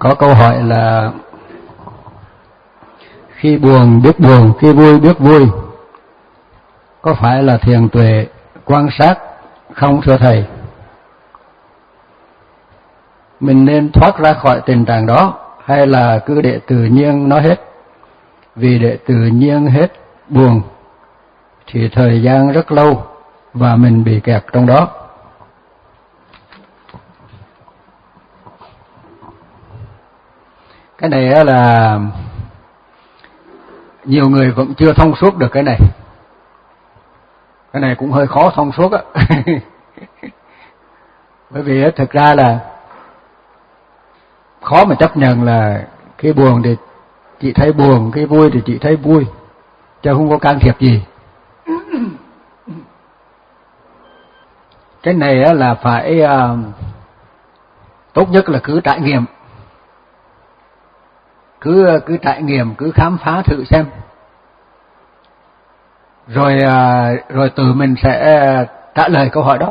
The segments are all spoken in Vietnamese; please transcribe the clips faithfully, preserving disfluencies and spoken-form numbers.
có câu hỏi là khi buồn biết buồn, khi vui biết vui, có phải là thiền tuệ quan sát không thưa thầy? Mình nên thoát ra khỏi tình trạng đó hay là cứ để tự nhiên nó hết? Vì để tự nhiên hết buồn thì thời gian rất lâu và mình bị kẹt trong đó. Cái này là nhiều người vẫn chưa thông suốt được cái này. Cái này cũng hơi khó thông suốt á. Bởi vì thực ra là khó mà chấp nhận là khi buồn thì chị thấy buồn, khi vui thì chị thấy vui, chứ không có can thiệp gì. Cái này là phải uh, tốt nhất là cứ trải nghiệm, cứ cứ trải nghiệm, cứ khám phá thử xem, rồi uh, rồi tự mình sẽ trả lời câu hỏi đó.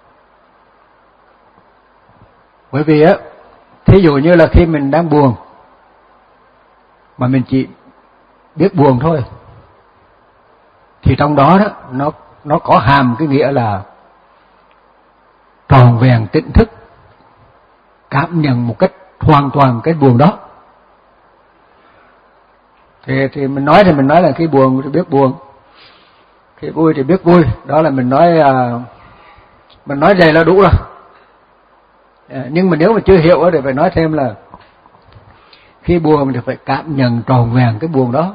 Bởi vì á, thí dụ như là khi mình đang buồn mà mình chỉ biết buồn thôi, thì trong đó đó nó nó có hàm cái nghĩa là tròn vẹn tỉnh thức, cảm nhận một cách hoàn toàn cái buồn đó. Thì thì mình nói thì mình nói là khi buồn thì biết buồn, khi vui thì biết vui, đó là mình nói uh, mình nói vậy là đủ rồi. À, nhưng mà nếu mà chưa hiểu thì phải nói thêm là khi buồn thì phải cảm nhận tròn vẹn cái buồn đó,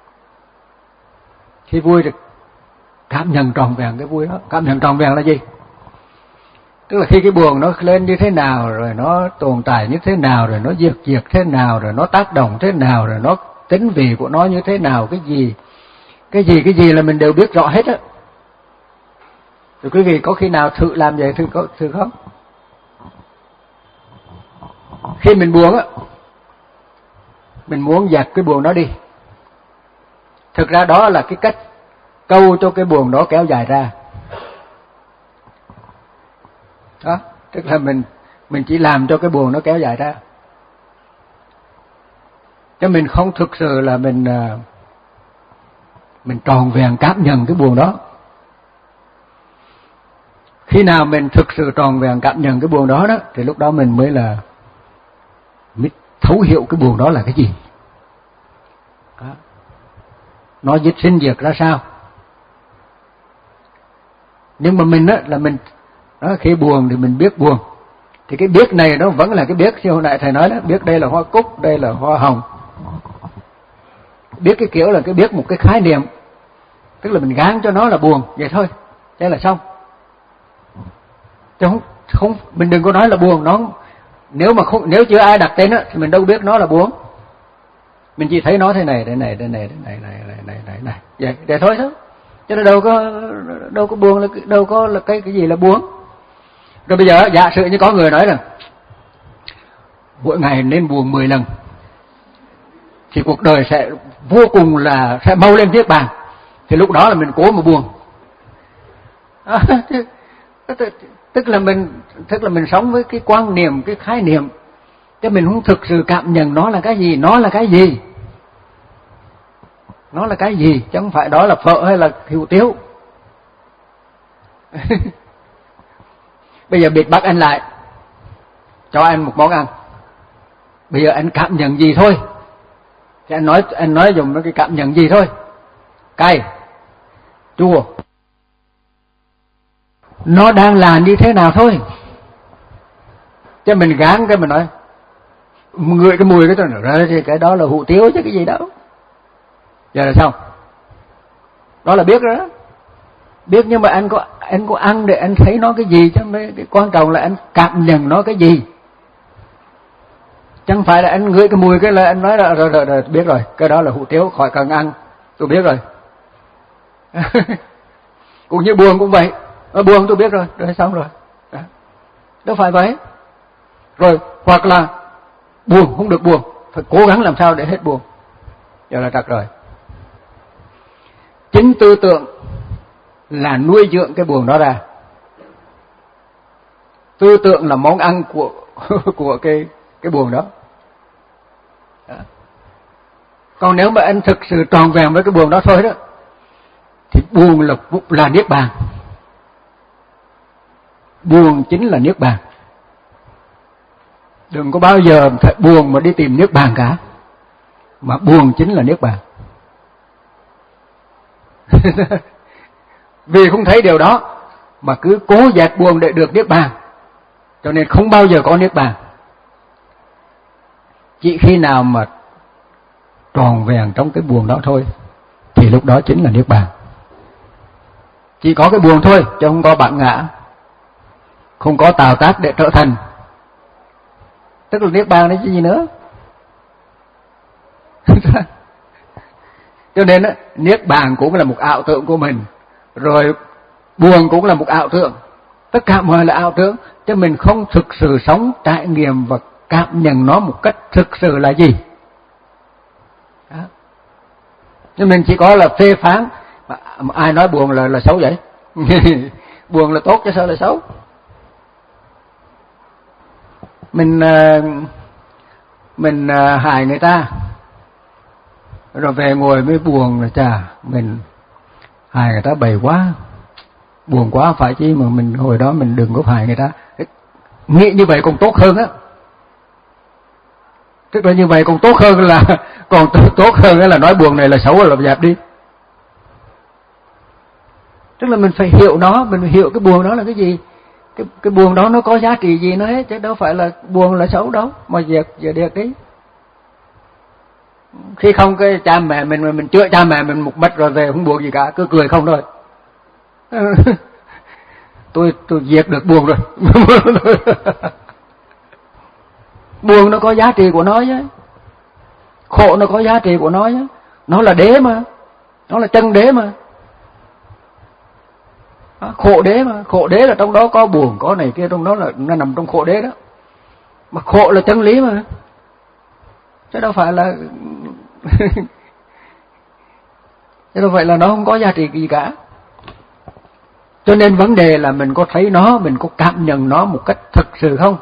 khi vui thì cảm nhận tròn vẹn cái vui đó. Cảm nhận tròn vẹn là gì? Tức là khi cái buồn nó lên như thế nào, rồi nó tồn tại như thế nào, rồi nó diệt diệt thế nào, rồi nó tác động thế nào, rồi nó tính vị của nó như thế nào, cái gì cái gì cái gì là mình đều biết rõ hết á. Rồi quý vị có khi nào thử làm vậy thử có thử không? Khi mình buồn á, mình muốn dẹp cái buồn đó đi. Thực ra đó là cái cách câu cho cái buồn đó kéo dài ra. Đó, tức là mình mình chỉ làm cho cái buồn nó kéo dài ra. Chứ mình không thực sự là mình mình tròn vẹn cảm nhận cái buồn đó. Khi nào mình thực sự tròn vẹn cảm nhận cái buồn đó đó, thì lúc đó mình mới là mới thấu hiểu cái buồn đó là cái gì. Đó. Nó dịch sinh diệt ra sao. Nhưng mà mình á là mình đó, khi buồn thì mình biết buồn. Thì cái biết này nó vẫn là cái biết, như hồi nãy thầy nói đó, biết đây là hoa cúc, đây là hoa hồng. Biết cái kiểu là cái biết một cái khái niệm, tức là mình gán cho nó là buồn vậy thôi, thế là xong. Chứ không, không mình đừng có nói là buồn, nó nếu mà không nếu chưa ai đặt tên á thì mình đâu biết nó là buồn. Mình chỉ thấy nó thế này, thế này, thế này, thế này, này, này, này, này, này, vậy, vậy thôi thôi. Chứ nó đâu có đâu có buồn, đâu có là cái cái gì là buồn. Rồi bây giờ giả sử như có người nói rằng mỗi ngày nên buồn mười lần thì cuộc đời sẽ vô cùng là sẽ mau lên niết bàn, thì lúc đó là mình cố mà buồn. À, tức là mình tức là mình sống với cái quan niệm, cái khái niệm, chứ mình không thực sự cảm nhận nó là cái gì, nó là cái gì, nó là cái gì, chứ không phải đó là phở hay là hủ tiếu. Bây giờ biệt bắt anh lại, cho anh một món ăn, bây giờ anh cảm nhận gì thôi, thì anh nói anh nói dùng cái cảm nhận gì thôi, cay, chua, nó đang là như thế nào thôi. Chứ mình gán cái mình nói ngửi cái mùi cái tôi nói ra thì cái đó là hủ tiếu chứ cái gì đâu. Giờ là xong, đó là biết rồi đó. Biết nhưng mà anh có anh có ăn để anh thấy nó cái gì, chứ mấy cái quan trọng là anh cảm nhận nó cái gì. Chẳng phải là anh ngửi cái mùi cái là anh nói là rồi, rồi, rồi biết rồi, cái đó là hủ tiếu, khỏi cần ăn, tôi biết rồi. Cũng như buồn cũng vậy, nó buồn tôi biết rồi, rồi xong rồi. Đó. Đâu phải vậy. Rồi hoặc là buồn không được buồn, phải cố gắng làm sao để hết buồn. Giờ là trật rồi. Chính tư tưởng là nuôi dưỡng cái buồn đó ra. Tư tưởng là món ăn của của cái cái buồn đó. Đó. Còn nếu mà anh thực sự tròn vẹn với cái buồn đó thôi đó, thì buồn là là niết bàn. Buồn chính là niết bàn. Đừng có bao giờ buồn mà đi tìm niết bàn cả, mà buồn chính là niết bàn. Vì không thấy điều đó mà cứ cố dẹp buồn để được niết bàn, cho nên không bao giờ có niết bàn. Chỉ khi nào mà tròn vẹn trong cái buồn đó thôi thì lúc đó chính là niết bàn. Chỉ có cái buồn thôi chứ không có bản ngã, không có tạo tác để trở thành, tức là niết bàn đấy chứ gì nữa. Cho nên á, niết bàn cũng là một ảo tưởng của mình, rồi buồn cũng là một ảo tưởng, tất cả mọi là ảo tưởng, chứ mình không thực sự sống, trải nghiệm và cảm nhận nó một cách thực sự là gì. Đó. Nhưng mình chỉ có là phê phán, mà ai nói buồn là là xấu vậy? Buồn là tốt chứ sao là xấu? Mình mình hại người ta rồi về ngồi mới buồn là chà, mình hại người ta bầy quá, buồn quá phải chứ, mà mình hồi đó mình đừng có hại người ta. Nghĩ như vậy còn tốt hơn á, tức là như vậy còn tốt hơn là còn tốt hơn là nói buồn này là xấu là dẹp đi. Tức là mình phải hiểu nó, mình phải hiểu cái buồn đó là cái gì, cái cái buồn đó nó có giá trị gì nó hết, chứ đâu phải là buồn là xấu đâu mà dẹp dẹp đi đi. Khi không cái cha mẹ mình mình, mình chữa cha mẹ mình một bật rồi về không buồn gì cả, cứ cười không thôi. tôi tôi diệt được buồn rồi. Buồn nó có giá trị của nó chứ, khổ nó có giá trị của nó chứ, nó là đế mà, nó là chân đế mà. Khổ đế mà, khổ đế là trong đó có buồn có này kia, trong đó là nó nằm trong khổ đế đó. Mà khổ là chân lý mà, chứ đâu phải là chứ đâu phải là nó không có giá trị gì cả. Cho nên vấn đề là mình có thấy nó, mình có cảm nhận nó một cách thực sự không?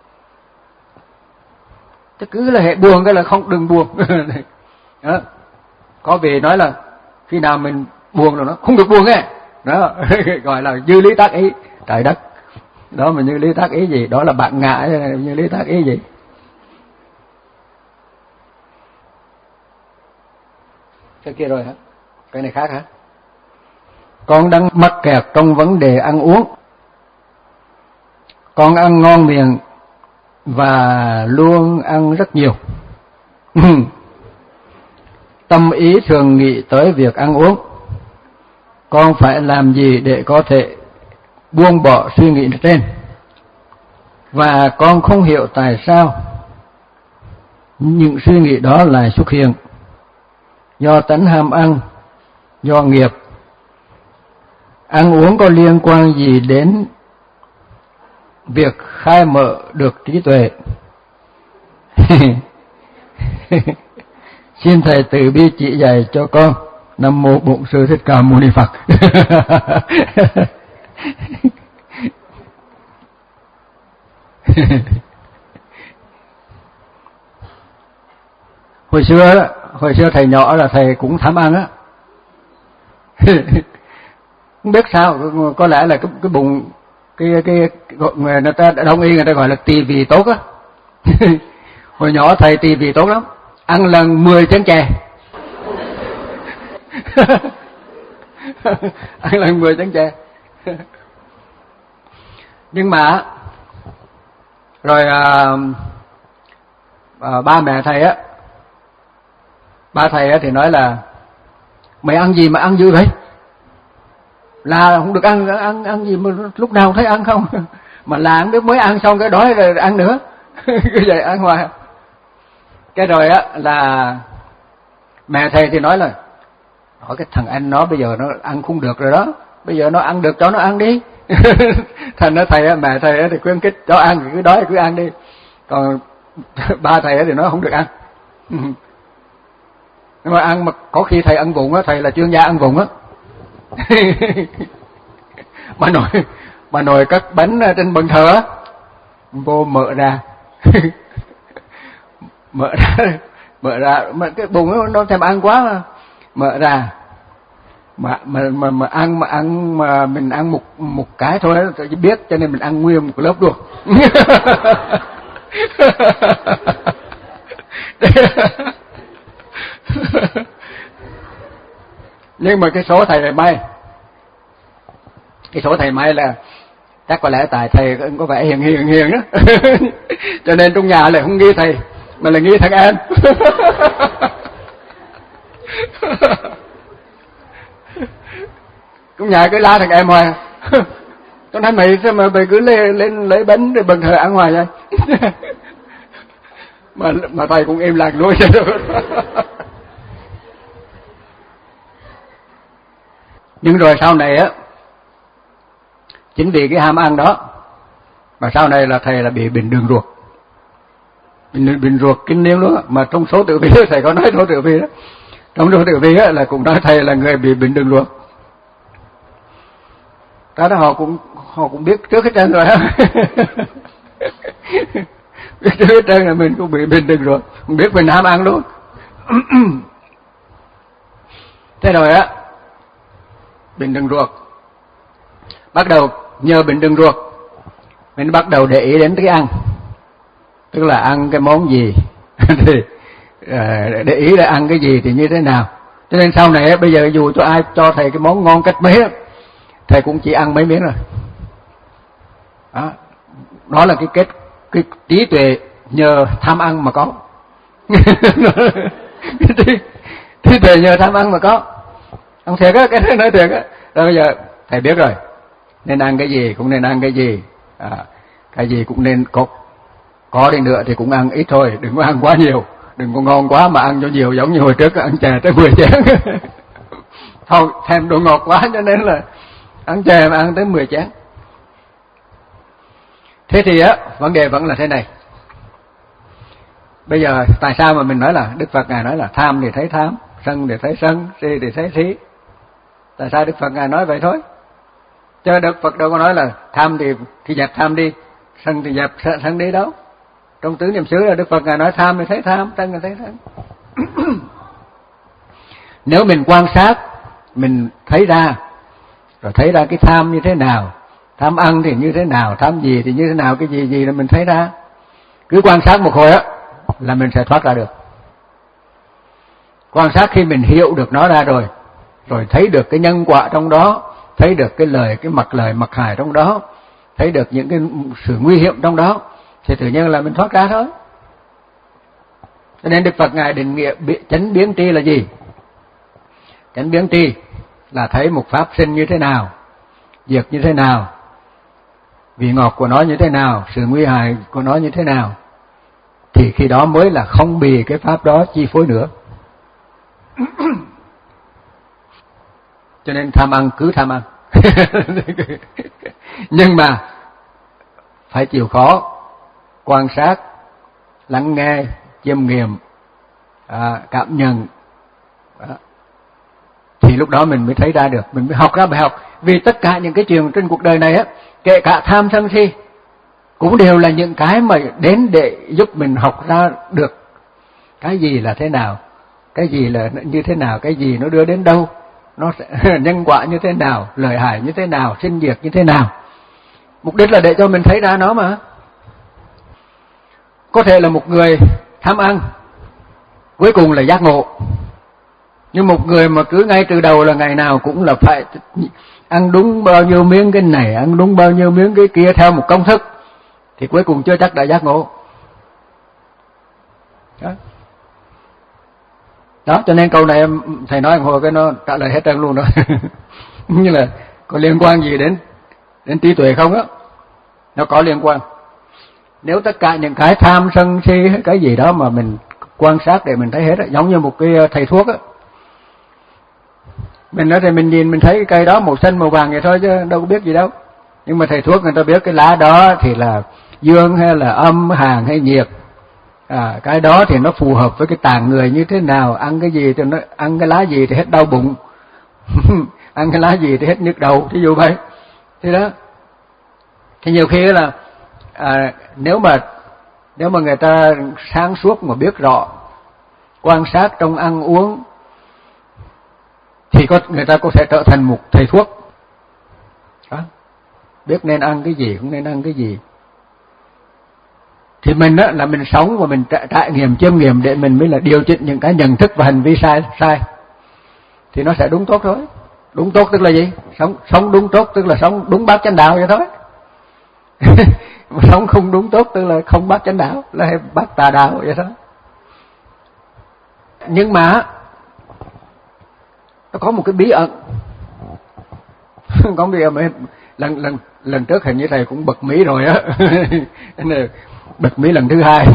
Chứ cứ là hệ buồn cái là không, đừng buồn. Đó. Có vị nói là khi nào mình buồn rồi nó không được buồn nghe. Đó, gọi là như lý tác ý, trời đất. Đó mà như lý tác ý gì? Đó là bạn ngã, như lý tác ý gì? Cái kia rồi hả? Cái này khác hả? Con đang mắc kẹt trong vấn đề ăn uống. Con ăn ngon miệng và luôn ăn rất nhiều. Tâm ý thường nghĩ tới việc ăn uống. Con phải làm gì để có thể buông bỏ suy nghĩ trên? Và con không hiểu tại sao những suy nghĩ đó lại xuất hiện. Do tánh ham ăn, do nghiệp. Ăn uống có liên quan gì đến việc khai mở được trí tuệ? Xin Thầy từ bi chỉ dạy cho con. Nam mô Bổn Sư Thích Ca Mâu Ni Phật. Hồi xưa hồi xưa thầy nhỏ là thầy cũng tham ăn á. Không biết sao, có lẽ là cái cái bụng cái cái người người ta đông y người ta gọi là tỳ vị tốt á. Hồi nhỏ thầy tỳ vị tốt lắm, ăn lần mười chén chè. Ăn lần mười chén chè. Nhưng mà rồi à, à, ba mẹ thầy á, ba thầy á thì nói là mày ăn gì mà ăn dữ vậy? Là không được ăn, ăn ăn gì mà lúc nào thấy ăn không? Mà là không biết mới ăn xong cái đói rồi ăn nữa. Cứ vậy ăn hoài. Cái rồi á là mẹ thầy thì nói là hỏi cái thằng anh nó bây giờ nó ăn không được rồi đó, bây giờ nó ăn được cho nó ăn đi. Thành nó thầy á, mẹ thầy á thì khuyến khích cho ăn, cứ đói cứ ăn đi. Còn ba thầy á thì nó không được ăn. Nhưng mà ăn mà có khi thầy ăn vụng á, thầy là chuyên gia ăn vụng á. Bà nội bà nội cắt bánh trên bàn thờ á, vô mở ra. Mở ra mở ra mà cái bụng nó, nó thèm ăn quá mà mở ra mà mà mà, mà ăn mà ăn mà mình ăn một một cái thôi nó chỉ biết, cho nên mình ăn nguyên một lớp luôn. Nhưng mà cái số thầy này may, cái số thầy may là chắc có lẽ tại thầy có vẻ hiền hiền hiền đó. Cho nên trong nhà lại không nghi thầy mà là nghi thằng em. Trong nhà cứ la thằng em hoài. Tôi nói mày sao mà mày cứ lên lên lấy bánh để bần thờ ăn hoài vậy. mà mà thầy cũng im lặng luôn. Nhưng rồi sau này á, chính vì cái ham ăn đó mà sau này là thầy là bị bệnh đường ruột, bệnh, bệnh ruột kinh niên luôn á. Mà trong số tử vi thầy có nói số tử vi đó, trong số tử vi á là cũng nói thầy là người bị bệnh đường ruột. Đó đó họ cũng họ cũng biết trước hết trơn rồi á. Biết trước hết trơn là mình cũng bị bệnh đường ruột, không biết mình ham ăn luôn. Thế rồi á, bệnh đường ruột, bắt đầu nhờ bệnh đường ruột mình bắt đầu để ý đến cái ăn, tức là ăn cái món gì thì để ý là ăn cái gì thì như thế nào. Cho nên sau này bây giờ dù cho ai cho thầy cái món ngon cách mấy thầy cũng chỉ ăn mấy miếng rồi. Đó, đó là cái kết cái trí tuệ nhờ tham ăn mà có. Trí tuệ nhờ tham ăn mà có. Ông thiệt á, cái nói thiệt á. Rồi bây giờ thầy biết rồi, nên ăn cái gì cũng nên ăn cái gì, à, cái gì cũng nên có, có đi nữa thì cũng ăn ít thôi, đừng có ăn quá nhiều, đừng có ngon quá mà ăn cho nhiều, giống như hồi trước ăn chè tới mười chén. Thôi thèm đồ ngọt quá cho nên là ăn chè mà ăn tới mười chén. Thế thì á, vấn đề vẫn là thế này. Bây giờ tại sao mà mình nói là Đức Phật Ngài nói là tham thì thấy tham, sân thì thấy sân, si thì thấy si? Tại sao Đức Phật Ngài nói vậy thôi? Chứ Đức Phật đâu có nói là tham thì thì dẹp tham đi, sân thì dẹp sân đi đâu. Trong tứ niệm xứ là Đức Phật Ngài nói tham thì thấy tham, sân thì thấy sân. Nếu mình quan sát, mình thấy ra, rồi thấy ra cái tham như thế nào, tham ăn thì như thế nào, tham gì thì như thế nào, cái gì gì là mình thấy ra. Cứ quan sát một hồi á là mình sẽ thoát ra được. Quan sát khi mình hiểu được nó ra rồi, rồi thấy được cái nhân quả trong đó, thấy được cái lời, cái mặt lời mặt hại trong đó, thấy được những cái sự nguy hiểm trong đó, thì tự nhiên là mình thoát ra thôi. Cho nên Đức Phật Ngài định nghĩa chánh biến tri là gì? Chánh biến tri là thấy một pháp sinh như thế nào, diệt như thế nào, vị ngọt của nó như thế nào, sự nguy hại của nó như thế nào, thì khi đó mới là không bị cái pháp đó chi phối nữa. Cho nên tham ăn cứ tham ăn. Nhưng mà phải chịu khó quan sát, lắng nghe, chiêm nghiệm, à, cảm nhận, à, thì lúc đó mình mới thấy ra được, mình mới học ra bài học. Vì tất cả những cái chuyện trên cuộc đời này á, kể cả tham sân si cũng đều là những cái mà đến để giúp mình học ra được cái gì là thế nào, cái gì là như thế nào, cái gì nó đưa đến đâu, nó sẽ nhân quả như thế nào, lợi hại như thế nào, sinh diệt như thế nào. Mục đích là để cho mình thấy ra nó mà. Có thể là một người tham ăn, cuối cùng là giác ngộ. Nhưng một người mà cứ ngay từ đầu là ngày nào cũng là phải ăn đúng bao nhiêu miếng cái này, ăn đúng bao nhiêu miếng cái kia theo một công thức, thì cuối cùng chưa chắc đã giác ngộ. Đó. Đó, cho nên câu này em thầy nói hồi cái nó trả lời hết trơn luôn đó. Như là có liên quan gì đến đến trí tuệ không á? Nó có liên quan. Nếu tất cả những cái tham sân si cái gì đó mà mình quan sát để mình thấy hết á, giống như một cái thầy thuốc á. Mình nói thì mình nhìn mình thấy cái cây đó màu xanh màu vàng vậy thôi chứ đâu có biết gì đâu. Nhưng mà thầy thuốc người ta biết cái lá đó thì là dương hay là âm, hàn hay nhiệt. À, cái đó thì nó phù hợp với cái tạng người như thế nào, ăn cái gì thì nó ăn cái lá gì thì hết đau bụng. Ăn cái lá gì thì hết nhức đầu, thí dụ vậy. Thì đó. Thì nhiều khi là à, nếu mà nếu mà người ta sáng suốt mà biết rõ quan sát trong ăn uống, thì có người ta có thể trở thành một thầy thuốc. Đó. Biết nên ăn cái gì, không nên ăn cái gì. Thì mình á, là mình sống và mình trải, trải nghiệm, chiêm nghiệm để mình mới là điều chỉnh những cái nhận thức và hành vi sai sai thì nó sẽ đúng tốt thôi. Đúng tốt tức là gì? Sống sống đúng tốt tức là sống đúng bát chánh đạo vậy thôi. Sống không đúng tốt tức là không bát chánh đạo, là bát tà đạo vậy thôi. Nhưng mà nó có một cái bí ẩn. Có bí ẩn lần lần lần trước hình như thầy cũng bật mí rồi á. Bật mí lần thứ hai.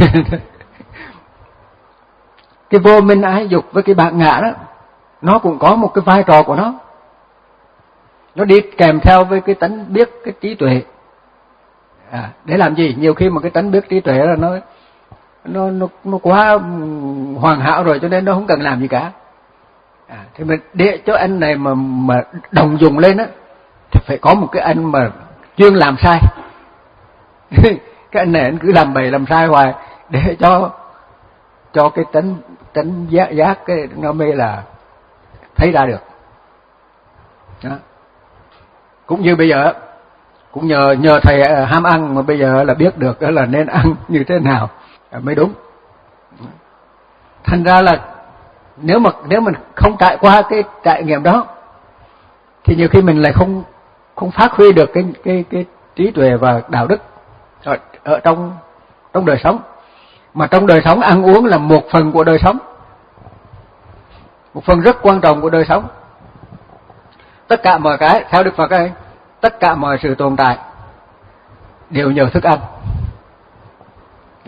Cái vô minh ái dục với cái bản ngã đó, nó cũng có một cái vai trò của nó. Nó đi kèm theo với cái tánh biết, cái trí tuệ. À, để làm gì? Nhiều khi mà cái tánh biết trí tuệ là nó nó nó nó quá hoàn hảo rồi, cho nên nó không cần làm gì cả. À, thì mình để cho anh này mà mà đồng dùng lên á, thì phải có một cái anh mà chuyên làm sai. Cái anh này anh cứ làm bậy làm sai hoài để cho cho cái tánh tánh giác giác cái nó mới là thấy ra được. Đó. Cũng như bây giờ cũng nhờ nhờ thầy ham ăn mà bây giờ là biết được là nên ăn như thế nào mới đúng. Thành ra là nếu mà nếu mình không trải qua cái trải nghiệm đó thì nhiều khi mình lại không không phát huy được cái cái cái trí tuệ và đạo đức ở, ở trong trong đời sống. Mà trong đời sống ăn uống là một phần của đời sống, một phần rất quan trọng của đời sống. Tất cả mọi cái theo Đức Phật ấy, tất cả mọi sự tồn tại đều nhờ thức ăn. Đó.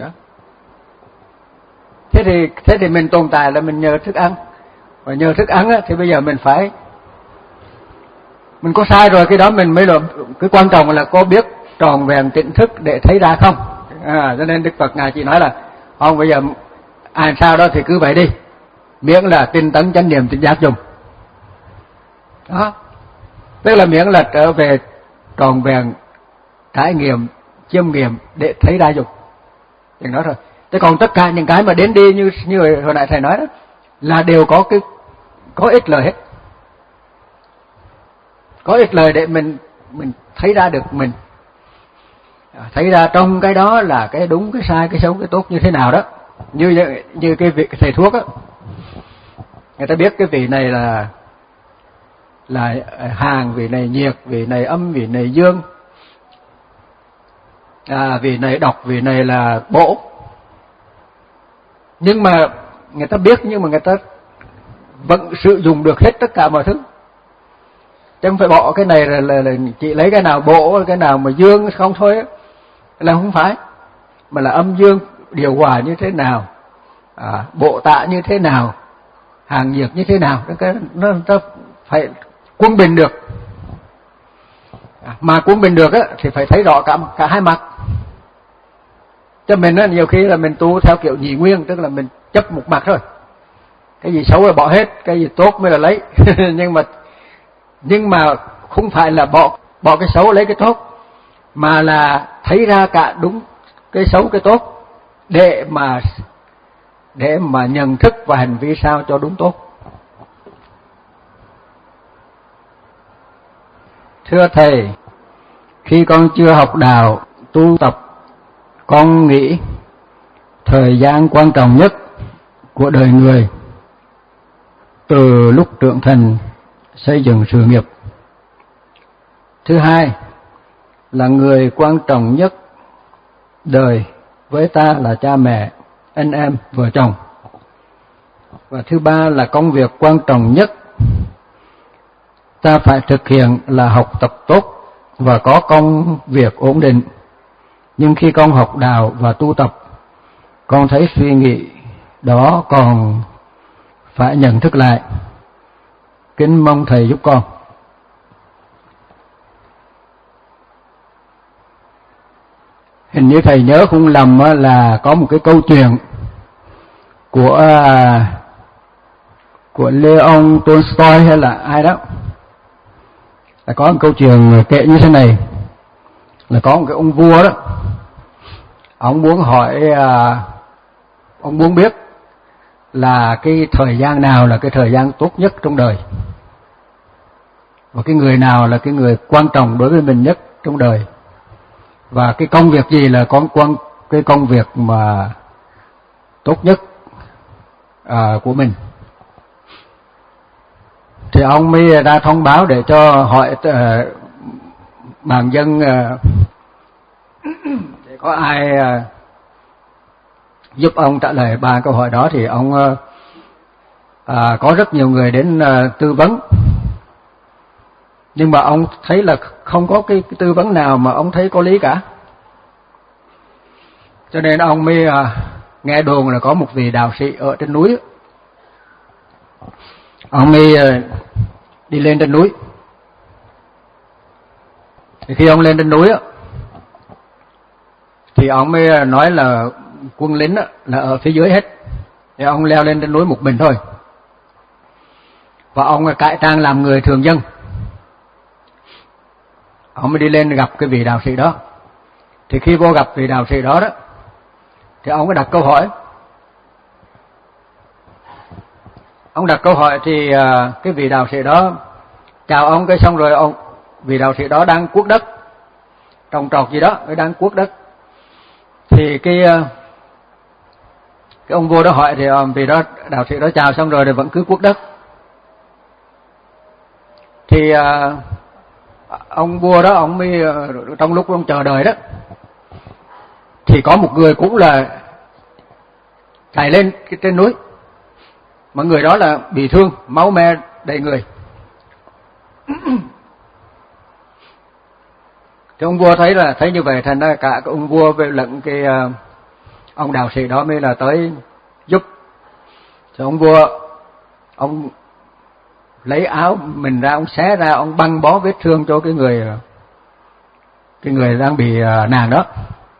Thế thì thế thì mình tồn tại là mình nhờ thức ăn. Và nhờ thức ăn á, thì bây giờ mình phải mình có sai rồi cái đó mình mới là cái quan trọng là có biết tròn vẹn tỉnh thức để thấy ra không. À, cho nên Đức Phật ngài chỉ nói là không, bây giờ ai sao đó thì cứ vậy đi, miễn là tinh tấn chánh niệm tỉnh giác dùng. Đó. Tức là miễn là trở về tròn vẹn trải nghiệm, chiêm nghiệm để thấy ra dục. Chừng đó rồi. Thế còn tất cả những cái mà đến đi như như hồi nãy thầy nói đó là đều có cái có ích lợi hết. Có ích lợi để mình mình thấy ra được mình. Thấy ra trong cái đó là cái đúng, cái sai, cái xấu, cái tốt như thế nào đó. Như như cái vị thầy thuốc á. Người ta biết cái vị này là là hàng, vị này nhiệt, vị này âm, vị này dương. À, vị này độc, vị này là bổ. Nhưng mà người ta biết nhưng mà người ta vẫn sử dụng được hết tất cả mọi thứ. Chứ không phải bỏ cái này là, là, là chỉ lấy cái nào bổ, cái nào mà dương không thôi á. Là không phải. Mà là âm dương điều hòa như thế nào, à, bộ tạ như thế nào, hàng nhiệt như thế nào. Cái, nó, nó phải quân bình được. À, mà quân bình được á, thì phải thấy rõ cả, cả hai mặt. Cho mình á, nhiều khi là mình tu theo kiểu nhị nguyên, tức là mình chấp một mặt thôi. Cái gì xấu là bỏ hết, cái gì tốt mới là lấy. nhưng mà nhưng mà không phải là bỏ bỏ cái xấu lấy cái tốt, mà là thấy ra cả đúng cái xấu cái tốt để mà để mà nhận thức và hành vi sao cho đúng tốt. Thưa thầy, khi con chưa học đạo tu tập, con nghĩ thời gian quan trọng nhất của đời người từ lúc trưởng thành xây dựng sự nghiệp. Thứ hai là người quan trọng nhất đời với ta là cha mẹ, anh em, vợ chồng. Và thứ ba là công việc quan trọng nhất ta phải thực hiện là học tập tốt và có công việc ổn định. Nhưng khi con học đạo và tu tập, con thấy suy nghĩ đó còn phải nhận thức lại. Kính mong thầy giúp con. Hình như thầy nhớ không lầm là có một cái câu chuyện của của Leon Tolstoy hay là ai đó, là có một câu chuyện kể như thế này, là có một cái ông vua đó, ông muốn hỏi, ông muốn biết là cái thời gian nào là cái thời gian tốt nhất trong đời, và cái người nào là cái người quan trọng đối với mình nhất trong đời, và cái công việc gì là con quan cái công việc mà tốt nhất à, của mình. Thì ông mới ra thông báo để cho hỏi uh, bàn dân uh, để có ai uh, giúp ông trả lời ba câu hỏi đó. Thì ông uh, uh, có rất nhiều người đến uh, tư vấn, nhưng mà ông thấy là không có cái, cái tư vấn nào mà ông thấy có lý cả. Cho nên ông mới uh, nghe đồn là có một vị đạo sĩ ở trên núi. Ông mới uh, đi lên trên núi. Thì khi ông lên trên núi á, thì ông mới nói là quân lính á, là ở phía dưới hết. Thì ông leo lên trên núi một mình thôi. Và ông cải trang làm người thường dân. Ông mới đi lên gặp cái vị đạo sĩ đó. Thì khi vô gặp vị đạo sĩ đó đó, thì ông mới đặt câu hỏi. Ông đặt câu hỏi thì uh, cái vị đạo sĩ đó chào ông, cái xong rồi ông vị đạo sĩ đó đang cuốc đất, trồng trọt gì đó, đang cuốc đất. Thì cái uh, cái ông vua đó hỏi thì uh, vị đó đạo sĩ đó chào xong rồi thì vẫn cứ cuốc đất. Thì uh, ông vua đó ông mới uh, trong lúc ông chờ đợi đó, thì có một người cũng là chạy lên cái trên núi, mà người đó là bị thương, máu me đầy người. Thì ông vua thấy là thấy như vậy, thành ra cả cái ông vua với lẫn cái uh, ông đạo sĩ đó mới là tới giúp. Thì ông vua ông lấy áo mình ra, ông xé ra, ông băng bó vết thương cho cái người cái người đang bị uh, nàng đó.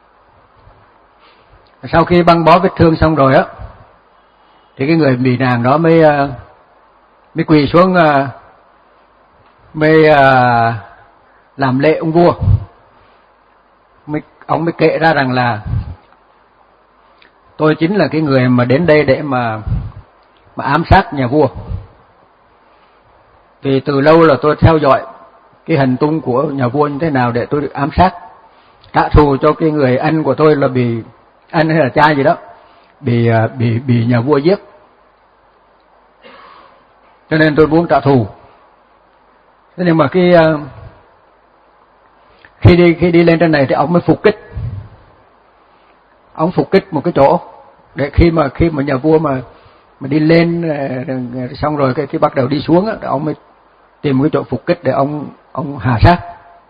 Sau khi băng bó vết thương xong rồi á, thì cái người bị nàng đó mới uh, mới quỳ xuống, uh, mới uh, làm lễ ông vua. Mới, ông mới kể ra rằng là tôi chính là cái người mà đến đây để mà mà ám sát nhà vua. Vì từ lâu là tôi theo dõi cái hành tung của nhà vua như thế nào để tôi được ám sát, trả thù cho cái người anh của tôi là bị anh hay là cha gì đó bị bị bị nhà vua giết. Cho nên tôi muốn trả thù. Thế nhưng mà khi khi đi khi đi lên trên này thì ông mới phục kích. Ông phục kích một cái chỗ để khi mà khi mà nhà vua mà mà đi lên xong rồi cái khi bắt đầu đi xuống á, ông mới tìm một cái chỗ phục kích để ông ông hạ sát.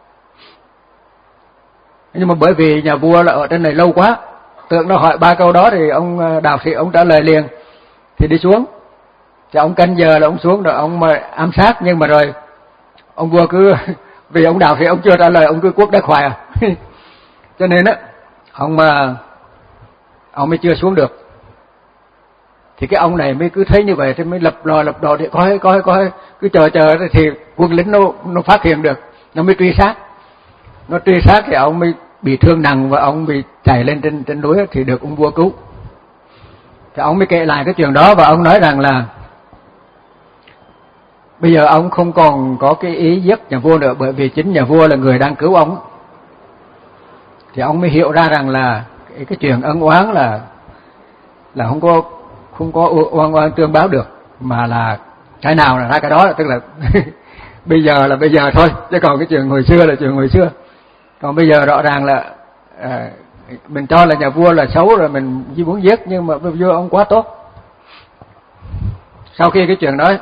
Nhưng mà bởi vì nhà vua là ở trên này lâu quá, tưởng nó hỏi ba câu đó thì ông đạo sĩ ông trả lời liền thì đi xuống. Thì ông canh giờ là ông xuống rồi ông mà ám sát, nhưng mà rồi ông vua cứ vì ông đạo sĩ ông chưa trả lời, ông cứ cuốc đất hoài à. Cho nên á ông mà ông mới chưa xuống được. Thì cái ông này mới cứ thấy như vậy thì mới lập lò lập đò để coi coi coi cứ chờ chờ thì quân lính nó nó phát hiện được, nó mới truy sát. Nó truy sát thì ông mới bị thương nặng và ông bị chạy lên trên trên núi thì được ông vua cứu. Thì ông mới kể lại cái chuyện đó và ông nói rằng là bây giờ ông không còn có cái ý giết nhà vua nữa, bởi vì chính nhà vua là người đang cứu ông. Thì ông mới hiểu ra rằng là cái, cái chuyện ân oán là là không có không có oan oan tương báo được, mà là cái nào là ra cái đó, tức là bây giờ là bây giờ thôi, chứ còn cái chuyện hồi xưa là chuyện hồi xưa. Còn bây giờ rõ ràng là à, mình cho là nhà vua là xấu rồi mình chỉ muốn giết, nhưng mà vua ông quá tốt. Sau khi cái chuyện đó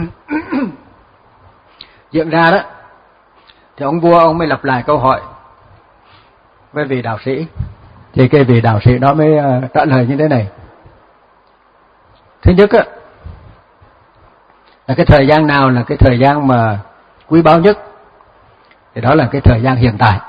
diễn ra đó, thì ông vua ông mới lặp lại câu hỏi với vị đạo sĩ. Thì cái vị đạo sĩ đó mới uh, trả lời như thế này. Thứ nhất á, là cái thời gian nào là cái thời gian mà quý báu nhất, thì đó là cái thời gian hiện tại.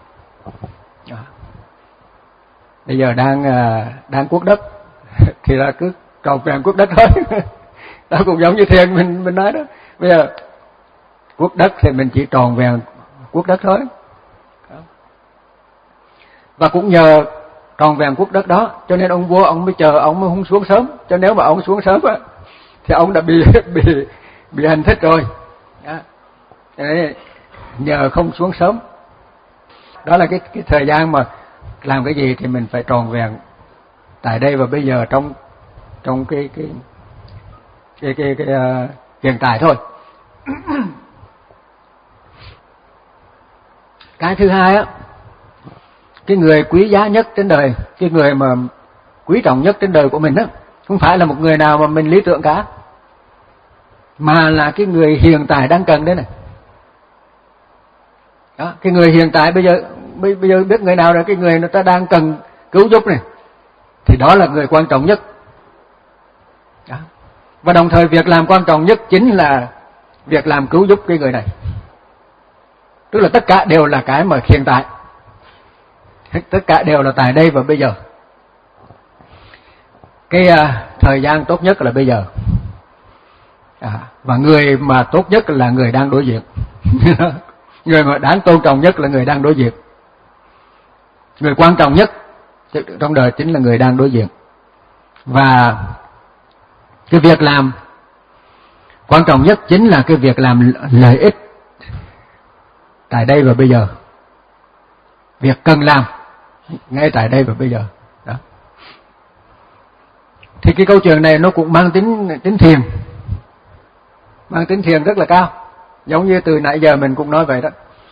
Bây giờ đang uh, đang cuốc đất thì là cứ tròn vẹn cuốc đất thôi. Đó cũng giống như thiền mình mình nói đó. Bây giờ cuốc đất thì mình chỉ tròn vẹn cuốc đất thôi. Và cũng nhờ tròn vẹn quốc đất đó, cho nên ông vua ông mới chờ, ông mới không xuống sớm, cho nếu mà ông xuống sớm á thì ông đã bị bị bị hành thích rồi. Đó. Đấy, nhờ không xuống sớm. Đó là cái cái thời gian mà làm cái gì thì mình phải tròn vẹn tại đây và bây giờ, trong trong cái cái cái cái, cái, cái uh, hiện tại thôi. Cái thứ hai á, cái người quý giá nhất trên đời, cái người mà quý trọng nhất trên đời của mình á, không phải là một người nào mà mình lý tưởng cả, mà là cái người hiện tại đang cần đấy này. Đó, cái người hiện tại bây giờ bây, bây giờ biết người nào là cái người người ta đang cần cứu giúp này, thì đó là người quan trọng nhất. Đó. Và đồng thời việc làm quan trọng nhất chính là việc làm cứu giúp cái người này. Tức là tất cả đều là cái mà hiện tại, tất cả đều là tại đây và bây giờ. Cái uh, thời gian tốt nhất là bây giờ. À, và người mà tốt nhất là người đang đối diện. Người mà đáng tôn trọng nhất là người đang đối diện. Người quan trọng nhất trong đời chính là người đang đối diện. Và cái việc làm quan trọng nhất chính là cái việc làm lợi ích tại đây và bây giờ. Việc cần làm ngay tại đây và bây giờ. Đó. Thì cái câu chuyện này nó cũng mang tính tính thiền, mang tính thiền rất là cao. Giống như từ nãy giờ mình cũng nói vậy đó.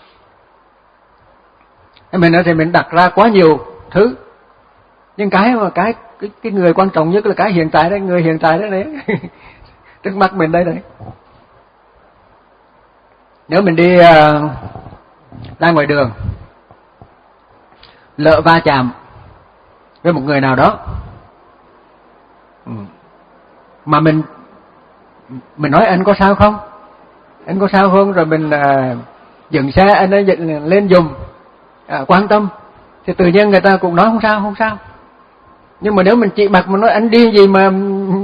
Mình nói thì mình đặt ra quá nhiều thứ, nhưng cái mà cái cái, cái người quan trọng nhất là cái hiện tại đấy, người hiện tại đấy đấy. Trước mắt mình đây đấy. Nếu mình đi uh, ra ngoài đường, lỡ va chạm với một người nào đó, mà mình mình nói anh có sao không, anh có sao không, rồi mình uh, dừng xe, anh ấy dựng lên dùng, à, quan tâm, thì tự nhiên người ta cũng nói không sao, không sao. Nhưng mà nếu mình chỉ mặt mà nói anh đi gì mà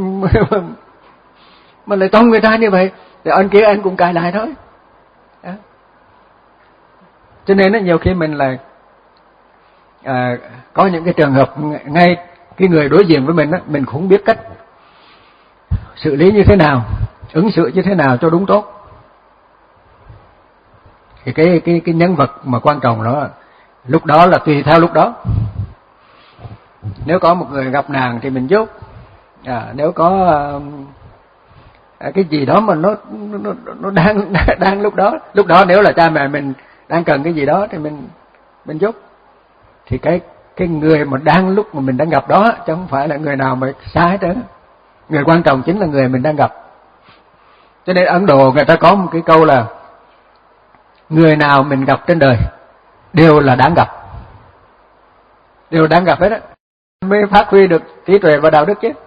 mà lại tông người ta như vậy, thì anh kia anh cũng cãi lại thôi. Đó. Cho nên đó, nhiều khi mình là à, có những cái trường hợp ngay cái người đối diện với mình đó, mình cũng biết cách xử lý như thế nào, ứng xử như thế nào cho đúng tốt. Thì cái cái cái nhân vật mà quan trọng đó lúc đó là tùy theo lúc đó. Nếu có một người gặp nạn thì mình giúp. À, nếu có à, cái gì đó mà nó nó nó đang đang lúc đó, lúc đó nếu là cha mẹ mình đang cần cái gì đó thì mình mình giúp. Thì cái cái người mà đang lúc mà mình đang gặp đó chứ không phải là người nào mà xa hết trơn. Người quan trọng chính là người mình đang gặp. Cho nên Ấn Độ người ta có một cái câu là người nào mình gặp trên đời đều là đáng gặp, đều đáng gặp hết á, mới phát huy được trí tuệ và đạo đức chứ.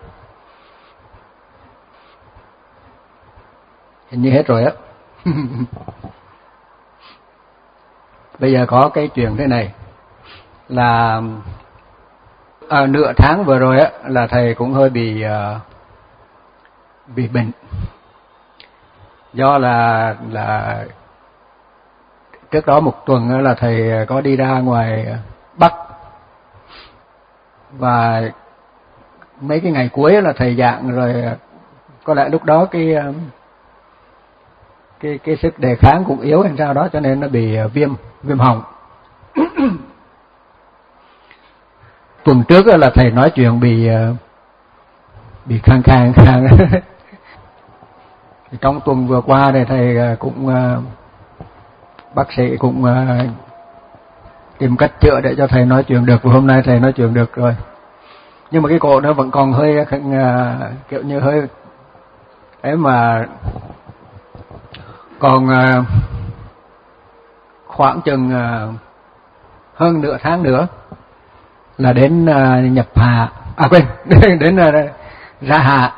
Hình như hết rồi á. Bây giờ có cái chuyện thế này là à, nửa tháng vừa rồi á là thầy cũng hơi bị uh, bị bệnh, do là là trước đó một tuần là thầy có đi ra ngoài Bắc, và mấy cái ngày cuối là thầy giảng rồi, có lẽ lúc đó cái cái cái sức đề kháng cũng yếu hay sao đó, cho nên nó bị viêm viêm họng. Tuần trước là thầy nói chuyện bị bị khang khang khang. Trong tuần vừa qua thì thầy cũng bác sĩ cũng tìm cách chữa để cho thầy nói chuyện được, và hôm nay thầy nói chuyện được rồi. Nhưng mà cái cổ nó vẫn còn hơi kiểu như hơi ấy, mà còn khoảng chừng hơn nửa tháng nữa là đến nhập hạ, à quên, đến ra hạ.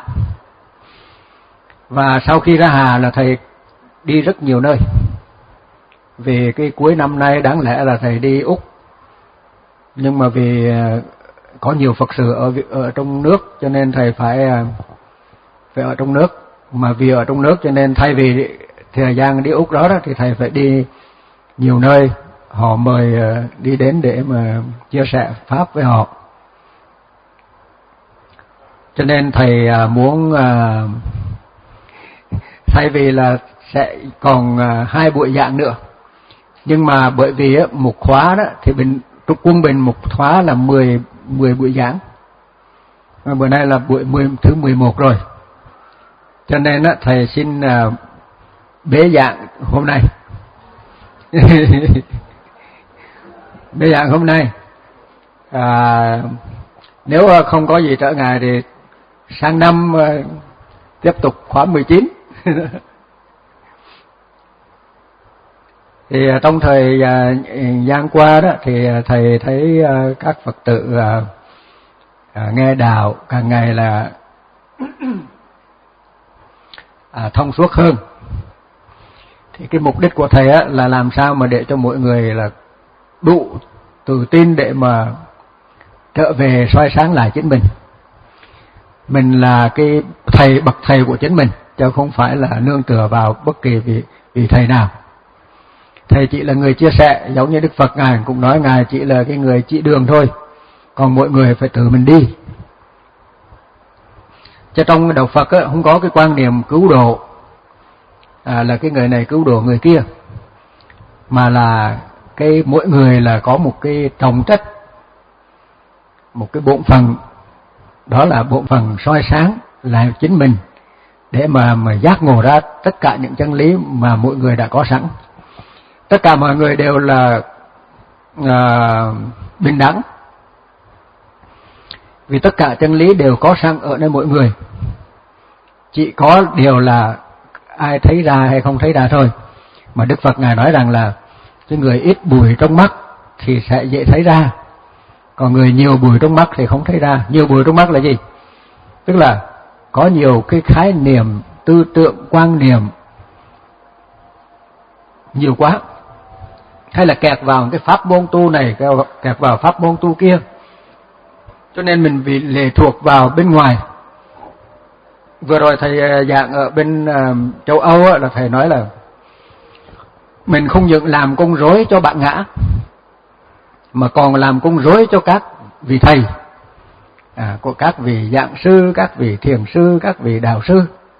Và sau khi ra hạ là thầy đi rất nhiều nơi. Vì cái cuối năm nay đáng lẽ là thầy đi Úc, nhưng mà vì có nhiều Phật sự ở ở trong nước cho nên thầy phải phải ở trong nước. Mà vì ở trong nước cho nên thay vì thời gian đi Úc đó, đó thì thầy phải đi nhiều nơi, họ mời đi đến để mà chia sẻ pháp với họ. Cho nên thầy muốn thay vì là sẽ còn hai buổi giảng nữa, nhưng mà bởi vì một khóa đó thì bình quân bình một khóa là mười mười buổi giảng, bữa nay là buổi mười, thứ mười một rồi, cho nên thầy xin bế giảng hôm nay. Bế giảng hôm nay. À, nếu không có gì trở ngại thì sang năm tiếp tục khóa mười chín. Thì trong thời gian qua đó thì thầy thấy các Phật tử nghe đạo càng ngày là thông suốt hơn. Thì cái mục đích của thầy á, là làm sao mà để cho mọi người là đủ tự tin để mà trở về soi sáng lại chính mình. Mình là cái thầy, bậc thầy của chính mình, chứ không phải là nương tựa vào bất kỳ vị, vị thầy nào. Thầy chỉ là người chia sẻ, giống như Đức Phật Ngài cũng nói Ngài chỉ là cái người chỉ đường thôi, còn mọi người phải tự mình đi. Chứ trong đạo Phật á, không có cái quan niệm cứu độ, à, là cái người này cứu độ người kia, mà là cái mỗi người là có một cái trọng trách, một cái bổn phận, đó là bổn phận soi sáng lại chính mình để mà mà giác ngộ ra tất cả những chân lý mà mỗi người đã có sẵn. Tất cả mọi người đều là à, bình đẳng, vì tất cả chân lý đều có sẵn ở nơi mỗi người, chỉ có điều là ai thấy ra hay không thấy ra thôi. Mà Đức Phật Ngài nói rằng là cái người ít bụi trong mắt thì sẽ dễ thấy ra, còn người nhiều bụi trong mắt thì không thấy ra. Nhiều bụi trong mắt là gì? Tức là có nhiều cái khái niệm, tư tưởng, quan niệm nhiều quá, hay là kẹt vào cái pháp môn tu này, kẹt vào pháp môn tu kia, cho nên mình bị lệ thuộc vào bên ngoài. Vừa rồi thầy giảng ở bên châu Âu là thầy nói là mình không những làm công rối cho bạn ngã, mà còn làm công rối cho các vị thầy, à, của các vị giảng sư, các vị thiền sư, các vị đạo sư.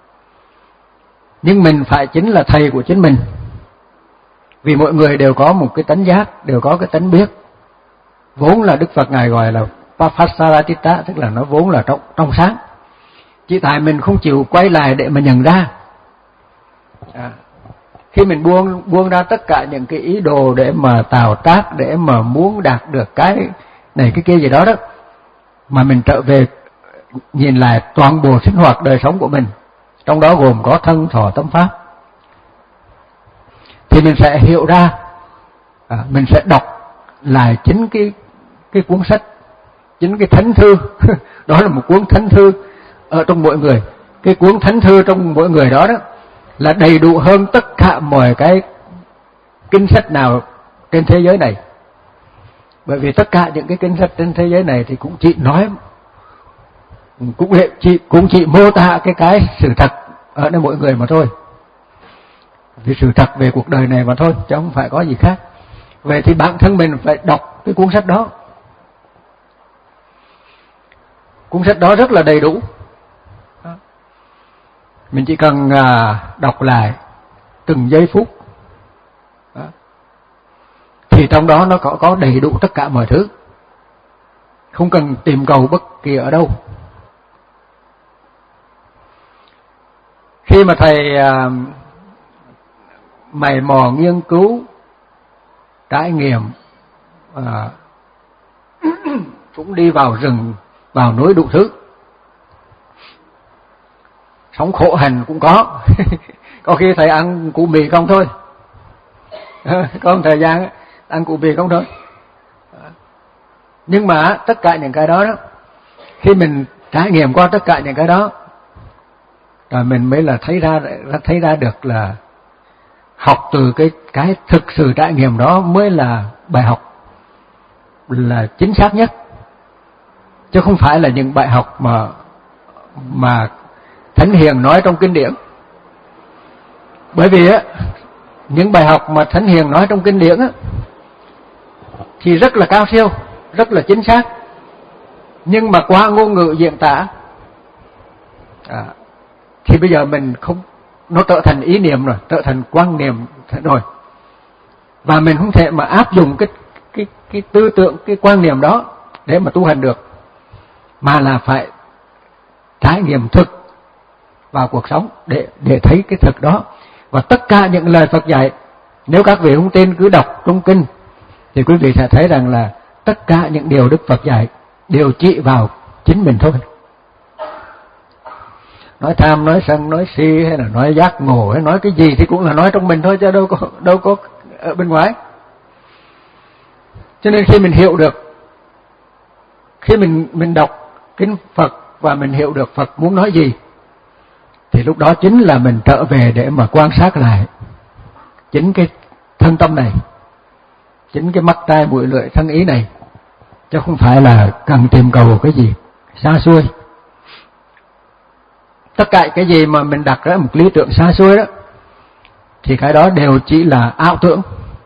Nhưng mình phải chính là thầy của chính mình, vì mỗi người đều có một cái tánh giác, đều có cái tánh biết, vốn là Đức Phật Ngài gọi là Papasaratita, tức là nó vốn là trong, trong sáng. Chỉ tại mình không chịu quay lại để mà nhận ra. À, khi mình buông buông ra tất cả những cái ý đồ để mà tạo tác, để mà muốn đạt được cái này cái kia gì đó đó, mà mình trở về nhìn lại toàn bộ sinh hoạt đời sống của mình, trong đó gồm có thân thọ tâm pháp, thì mình sẽ hiểu ra, à, mình sẽ đọc lại chính cái cái cuốn sách, chính cái thánh thư. Đó là một cuốn thánh thư ở trong mỗi người. Cái cuốn thánh thư trong mỗi người đó đó là đầy đủ hơn tất cả mọi cái kinh sách nào trên thế giới này. Bởi vì tất cả những cái kinh sách trên thế giới này thì cũng chỉ nói, cũng chỉ, cũng chỉ mô tả cái cái sự thật ở nơi mỗi người mà thôi, vì sự thật về cuộc đời này mà thôi, chứ không phải có gì khác. Vậy thì bản thân mình phải đọc cái cuốn sách đó. Cuốn sách đó rất là đầy đủ. Mình chỉ cần đọc lại từng giây phút, thì trong đó nó có, có đầy đủ tất cả mọi thứ, không cần tìm cầu bất kỳ ở đâu. Khi mà thầy à, mày mò nghiên cứu, trải nghiệm, à, cũng đi vào rừng, vào núi đủ thứ, sống khổ hạnh cũng có. Có khi thầy ăn củ mì không thôi, có một thời gian ăn củ mì không thôi. Nhưng mà tất cả những cái đó đó, khi mình trải nghiệm qua tất cả những cái đó, rồi mình mới là thấy ra thấy ra được là học từ cái cái thực sự trải nghiệm đó mới là bài học là chính xác nhất, chứ không phải là những bài học mà mà Thánh Hiền nói trong kinh điển. Bởi vì á, những bài học mà Thánh Hiền nói trong kinh điển á thì rất là cao siêu, rất là chính xác, nhưng mà qua ngôn ngữ diễn tả à, thì bây giờ mình không, nó trở thành ý niệm rồi, trở thành quan niệm rồi, và mình không thể mà áp dụng cái cái cái tư tưởng, cái quan niệm đó để mà tu hành được, mà là phải trải nghiệm thực vào cuộc sống để để thấy cái thực đó. Và tất cả những lời Phật dạy, nếu các vị không tin cứ đọc trong kinh thì quý vị sẽ thấy rằng là tất cả những điều Đức Phật dạy đều chỉ vào chính mình thôi. Nói tham, nói sân, nói si, hay là nói giác ngộ, hay nói cái gì thì cũng là nói trong mình thôi, chứ đâu có đâu có ở bên ngoài. Cho nên khi mình hiểu được, khi mình mình đọc kinh Phật và mình hiểu được Phật muốn nói gì, thì lúc đó chính là mình trở về để mà quan sát lại chính cái thân tâm này, chính cái mắt tai mũi lưỡi thân ý này, chứ không phải là cần tìm cầu cái gì xa xôi. Tất cả cái gì mà mình đặt ra một lý tưởng xa xôi đó, thì cái đó đều chỉ là ảo tưởng.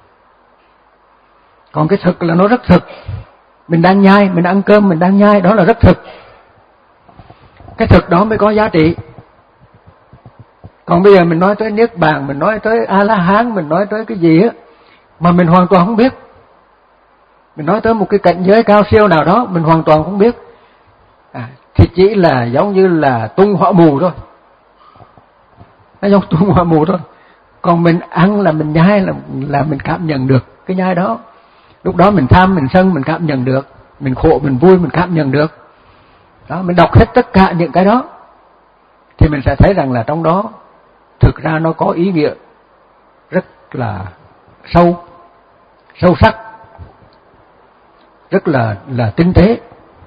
Còn cái thực là nó rất thực. Mình đang nhai, mình ăn cơm, mình đang nhai, đó là rất thực. Cái thực đó mới có giá trị. Còn bây giờ mình nói tới Niết Bàn, mình nói tới A-la-hán, mình nói tới cái gì á mà mình hoàn toàn không biết. Mình nói tới một cái cảnh giới cao siêu nào đó, mình hoàn toàn không biết. À, thì chỉ là giống như là tung hỏa mù thôi. Nó giống tung hỏa mù thôi. Còn mình ăn là mình nhai là, là mình cảm nhận được cái nhai đó. Lúc đó mình tham, mình sân, mình cảm nhận được. Mình khổ, mình vui, mình cảm nhận được. Đó, mình đọc hết tất cả những cái đó, thì mình sẽ thấy rằng là trong đó thực ra nó có ý nghĩa rất là sâu, sâu sắc, rất là là tinh tế.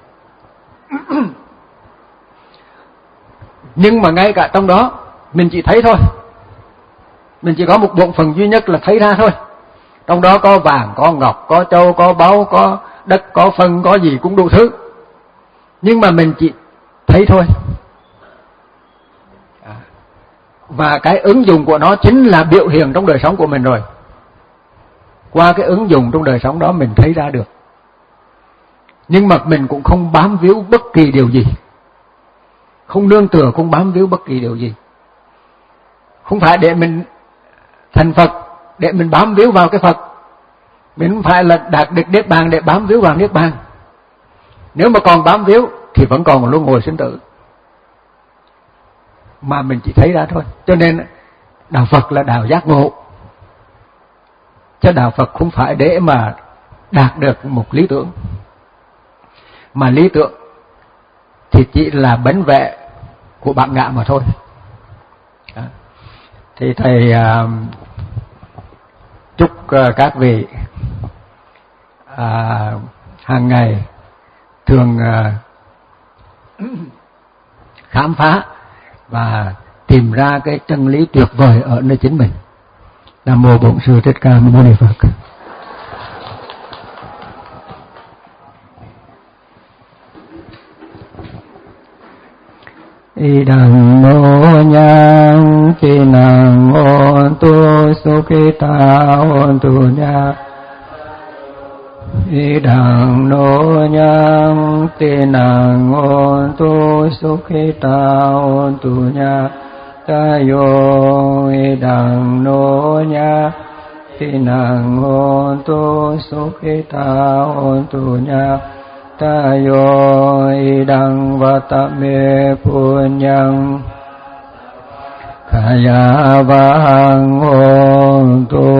Nhưng mà ngay cả trong đó mình chỉ thấy thôi, mình chỉ có một bộ phận duy nhất là thấy ra thôi. Trong đó có vàng, có ngọc, có châu, có báu, có đất, có phân, có gì cũng đủ thứ, nhưng mà mình chỉ thấy thôi. Và cái ứng dụng của nó chính là biểu hiện trong đời sống của mình rồi. Qua cái ứng dụng trong đời sống đó mình thấy ra được. Nhưng mà mình cũng không bám víu bất kỳ điều gì, không nương tựa, không bám víu bất kỳ điều gì. Không phải để mình thành Phật, để mình bám víu vào cái Phật. Mình không phải là đạt được Niết Bàn để bám víu vào Niết Bàn. Nếu mà còn bám víu thì vẫn còn luân hồi sinh tử, mà mình chỉ thấy ra thôi. Cho nên đạo Phật là đạo giác ngộ, chứ đạo Phật không phải để mà đạt được một lý tưởng, mà lý tưởng thì chỉ là bánh vẽ của bản ngã mà thôi. Đó. Thì thầy uh, chúc uh, các vị uh, hàng ngày thường uh, khám phá và tìm ra cái chân lý tuyệt vời ở nơi chính mình. Nam mô Bổn Sư Thích Ca Mâu Ni Phật. Idang no nhang chi năng on tu sukhita on tu nha. Idang no nhang chi năng on tu sukhita on tu nha. Tayo idang no nha chi năng on tu sukhita on tu nha. Tayo idang vatame punyang kaya vang on tu